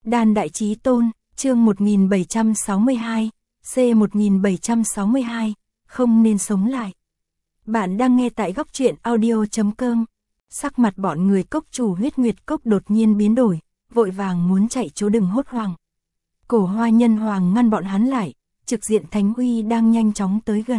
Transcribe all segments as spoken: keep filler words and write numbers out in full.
Đan Đại Chí Tôn, chương một nghìn bảy trăm sáu mươi hai, C một nghìn bảy trăm sáu mươi hai, không nên sống lại. Bạn đang nghe tại góc truyện audio chấm com. Sắc mặt bọn người cốc chủ Huyết Nguyệt Cốc đột nhiên biến đổi, vội vàng muốn chạy chỗ đừng hốt hoảng. Cổ Hoa Nhân Hoàng ngăn bọn hắn lại, trực diện thánh uy đang nhanh chóng tới gần.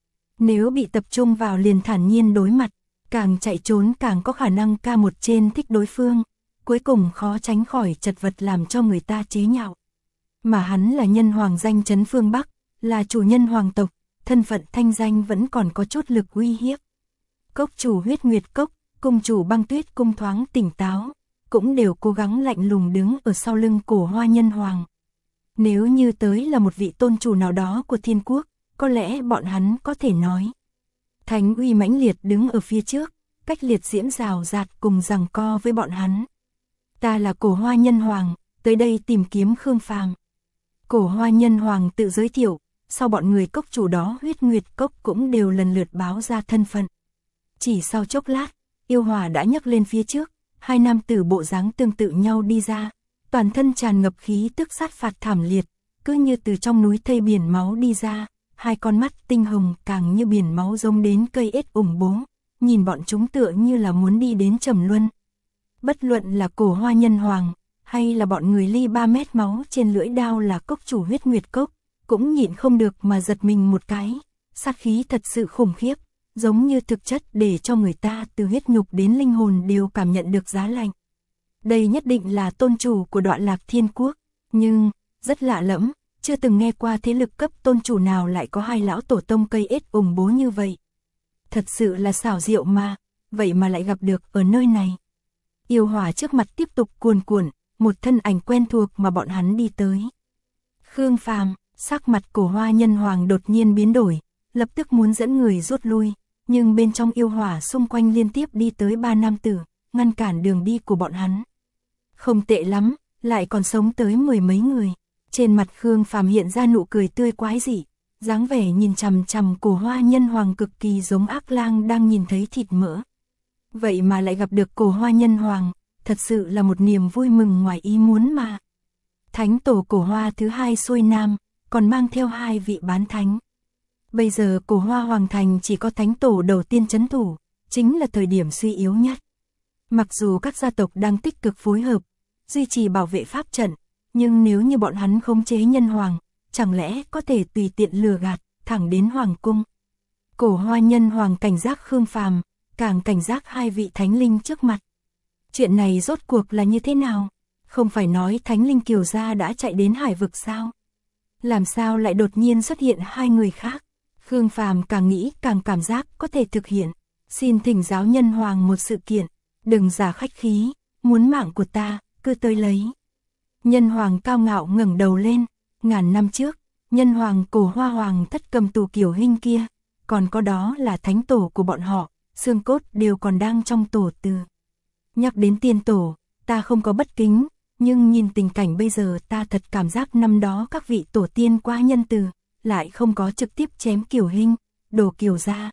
Nếu bị tập trung vào liền thản nhiên đối mặt, càng chạy trốn càng có khả năng ca một trên thích đối phương, cuối cùng khó tránh khỏi chật vật làm cho người ta chế nhạo. Mà hắn là nhân hoàng danh chấn phương Bắc, là chủ nhân hoàng tộc, thân phận thanh danh vẫn còn có chút lực uy hiếp. Cốc chủ Huyết Nguyệt Cốc, cung chủ Băng Tuyết Cung thoáng tỉnh táo, cũng đều cố gắng lạnh lùng đứng ở sau lưng Cổ Hoa Nhân Hoàng. Nếu như tới là một vị tôn chủ nào đó của thiên quốc, có lẽ bọn hắn có thể nói. Thánh uy mãnh liệt đứng ở phía trước, cách liệt diễm rào rạt cùng giằng co với bọn hắn. Ta là Cổ Hoa Nhân Hoàng, tới đây tìm kiếm Khương Phàm. Cổ Hoa Nhân Hoàng tự giới thiệu, sau bọn người cốc chủ đó Huyết Nguyệt Cốc cũng đều lần lượt báo ra thân phận. Chỉ sau chốc lát, yêu hỏa đã nhấc lên phía trước, hai nam tử bộ dáng tương tự nhau đi ra, toàn thân tràn ngập khí tức sát phạt thảm liệt, cứ như từ trong núi thây biển máu đi ra, hai con mắt tinh hồng càng như biển máu giống đến cây ếch ủng bố, nhìn bọn chúng tựa như là muốn đi đến trầm luân. Bất luận là Cổ Hoa Nhân Hoàng, hay là bọn người ly ba mét máu trên lưỡi đao là cốc chủ Huyết Nguyệt Cốc, cũng nhịn không được mà giật mình một cái, sát khí thật sự khủng khiếp, giống như thực chất để cho người ta từ huyết nhục đến linh hồn đều cảm nhận được giá lạnh. Đây nhất định là tôn chủ của Đoạn Lạc Thiên Quốc, nhưng, rất lạ lẫm, chưa từng nghe qua thế lực cấp tôn chủ nào lại có hai lão tổ tông cây ếch ủng bố như vậy. Thật sự là xảo diệu mà, vậy mà lại gặp được ở nơi này. Yêu hỏa trước mặt tiếp tục cuồn cuộn, một thân ảnh quen thuộc mà bọn hắn đi tới. Khương Phàm, sắc mặt Cổ Hoa Nhân Hoàng đột nhiên biến đổi, lập tức muốn dẫn người rút lui, nhưng bên trong yêu hỏa xung quanh liên tiếp đi tới ba nam tử, ngăn cản đường đi của bọn hắn. Không tệ lắm, lại còn sống tới mười mấy người. Trên mặt Khương Phàm hiện ra nụ cười tươi quái dị, dáng vẻ nhìn chằm chằm Cổ Hoa Nhân Hoàng cực kỳ giống ác lang đang nhìn thấy thịt mỡ. Vậy mà lại gặp được Cổ Hoa Nhân Hoàng, thật sự là một niềm vui mừng ngoài ý muốn mà. Thánh tổ Cổ Hoa thứ hai xuôi nam, còn mang theo hai vị bán thánh. Bây giờ Cổ Hoa Hoàng Thành chỉ có thánh tổ đầu tiên trấn thủ, chính là thời điểm suy yếu nhất. Mặc dù các gia tộc đang tích cực phối hợp, duy trì bảo vệ pháp trận, nhưng nếu như bọn hắn khống chế nhân hoàng, chẳng lẽ có thể tùy tiện lừa gạt, thẳng đến hoàng cung. Cổ Hoa Nhân Hoàng cảnh giác Khương Phàm, càng cảnh giác hai vị thánh linh trước mặt. Chuyện này rốt cuộc là như thế nào? Không phải nói thánh linh Kiều gia đã chạy đến hải vực sao? Làm sao lại đột nhiên xuất hiện hai người khác? Khương Phàm càng nghĩ càng cảm giác có thể thực hiện. Xin thỉnh giáo nhân hoàng một sự kiện, đừng giả khách khí, muốn mạng của ta, cứ tới lấy. Nhân hoàng cao ngạo ngẩng đầu lên, ngàn năm trước, nhân hoàng Cổ Hoa Hoàng thất cầm tù Kiều Hinh kia, còn có đó là thánh tổ của bọn họ, xương cốt đều còn đang trong tổ từ. Nhắc đến tiên tổ, ta không có bất kính, nhưng nhìn tình cảnh bây giờ ta thật cảm giác năm đó các vị tổ tiên quá nhân từ, lại không có trực tiếp chém Kiều Hinh, đổ Kiều gia.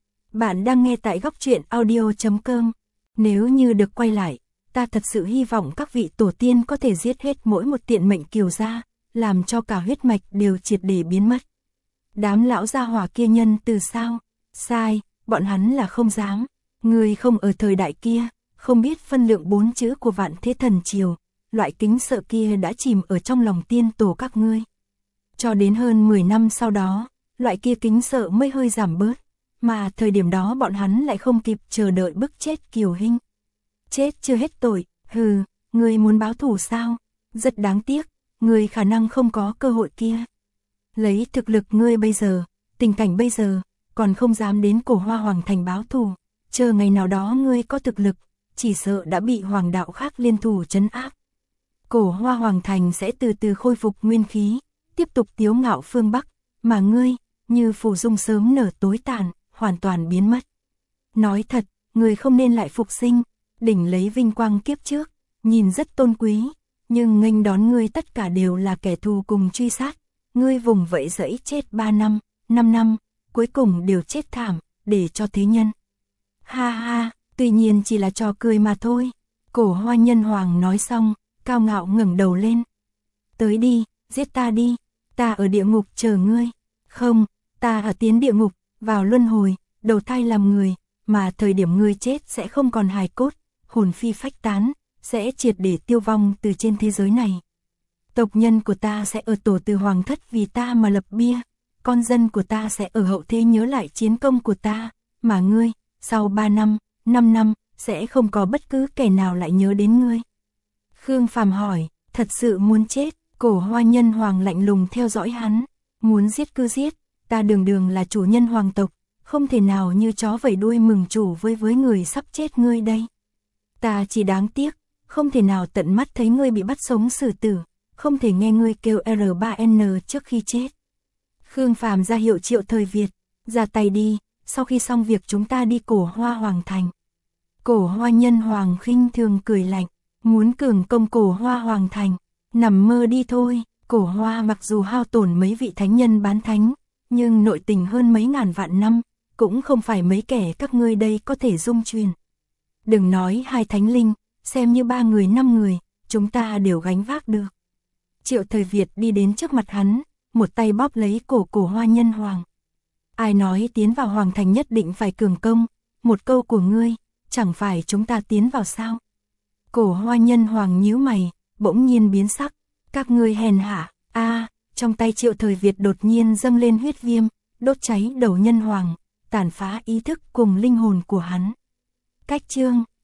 Bạn đang nghe tại góc truyện audio chấm com. Nếu như được quay lại, ta thật sự hy vọng các vị tổ tiên có thể giết hết mỗi một tiện mệnh Kiều gia, làm cho cả huyết mạch đều triệt để biến mất. Đám lão gia hỏa kia nhân từ sao? Sai, bọn hắn là không dám. Người không ở thời đại kia, không biết phân lượng bốn chữ của Vạn Thế Thần Triều, loại kính sợ kia đã chìm ở trong lòng tiên tổ các ngươi. Cho đến hơn mười năm sau đó, loại kia kính sợ mới hơi giảm bớt, mà thời điểm đó bọn hắn lại không kịp chờ đợi bức chết Kiều Hinh. Chết chưa hết tội, hừ, ngươi muốn báo thù sao? Rất đáng tiếc, ngươi khả năng không có cơ hội kia. Lấy thực lực ngươi bây giờ, tình cảnh bây giờ, còn không dám đến Cổ Hoa Hoàng Thành báo thù, chờ ngày nào đó ngươi có thực lực, chỉ sợ đã bị hoàng đạo khác liên thủ trấn áp. Cổ Hoa Hoàng Thành sẽ từ từ khôi phục nguyên khí, tiếp tục tiếu ngạo phương Bắc, mà ngươi, như phù dung sớm nở tối tàn, hoàn toàn biến mất. Nói thật, ngươi không nên lại phục sinh, đỉnh lấy vinh quang kiếp trước, nhìn rất tôn quý, nhưng nghênh đón ngươi tất cả đều là kẻ thù cùng truy sát, ngươi vùng vẫy dẫy chết ba năm, năm năm, cuối cùng đều chết thảm, để cho thế nhân. Ha ha, tuy nhiên chỉ là trò cười mà thôi. Cổ Hoa Nhân Hoàng nói xong, cao ngạo ngẩng đầu lên. Tới đi, giết ta đi, ta ở địa ngục chờ ngươi. Không, ta ở tiến địa ngục, vào luân hồi, đầu thai làm người, mà thời điểm ngươi chết sẽ không còn hài cốt, hồn phi phách tán, sẽ triệt để tiêu vong từ trên thế giới này. Tộc nhân của ta sẽ ở tổ từ hoàng thất vì ta mà lập bia, con dân của ta sẽ ở hậu thế nhớ lại chiến công của ta, mà ngươi, sau ba năm, năm năm, sẽ không có bất cứ kẻ nào lại nhớ đến ngươi. Khương Phàm hỏi, thật sự muốn chết? Cổ Hoa Nhân Hoàng lạnh lùng theo dõi hắn, muốn giết cứ giết, ta đường đường là chủ nhân hoàng tộc, không thể nào như chó vẫy đuôi mừng chủ với với người sắp chết ngươi đây. Ta chỉ đáng tiếc, không thể nào tận mắt thấy ngươi bị bắt sống xử tử, không thể nghe ngươi kêu R ba N trước khi chết. Khương Phàm ra hiệu Triệu Thời Việt, ra tay đi, sau khi xong việc chúng ta đi Cổ Hoa Hoàng thành. Cổ Hoa Nhân Hoàng khinh thường cười lạnh, muốn cường công Cổ Hoa Hoàng thành, nằm mơ đi thôi. Cổ Hoa mặc dù hao tổn mấy vị thánh nhân bán thánh, nhưng nội tình hơn mấy ngàn vạn năm, cũng không phải mấy kẻ các ngươi đây có thể dung truyền. Đừng nói hai thánh linh, xem như ba người năm người, chúng ta đều gánh vác được. Triệu Thời Việt đi đến trước mặt hắn, một tay bóp lấy cổ Cổ Hoa Nhân Hoàng. Ai nói tiến vào hoàng thành nhất định phải cường công, một câu của ngươi, chẳng phải chúng ta tiến vào sao? Cổ Hoa Nhân Hoàng nhíu mày, bỗng nhiên biến sắc, các ngươi hèn hạ. A, trong tay Triệu Thời Việt đột nhiên dâng lên huyết viêm, đốt cháy đầu nhân hoàng, tàn phá ý thức cùng linh hồn của hắn. Cách chương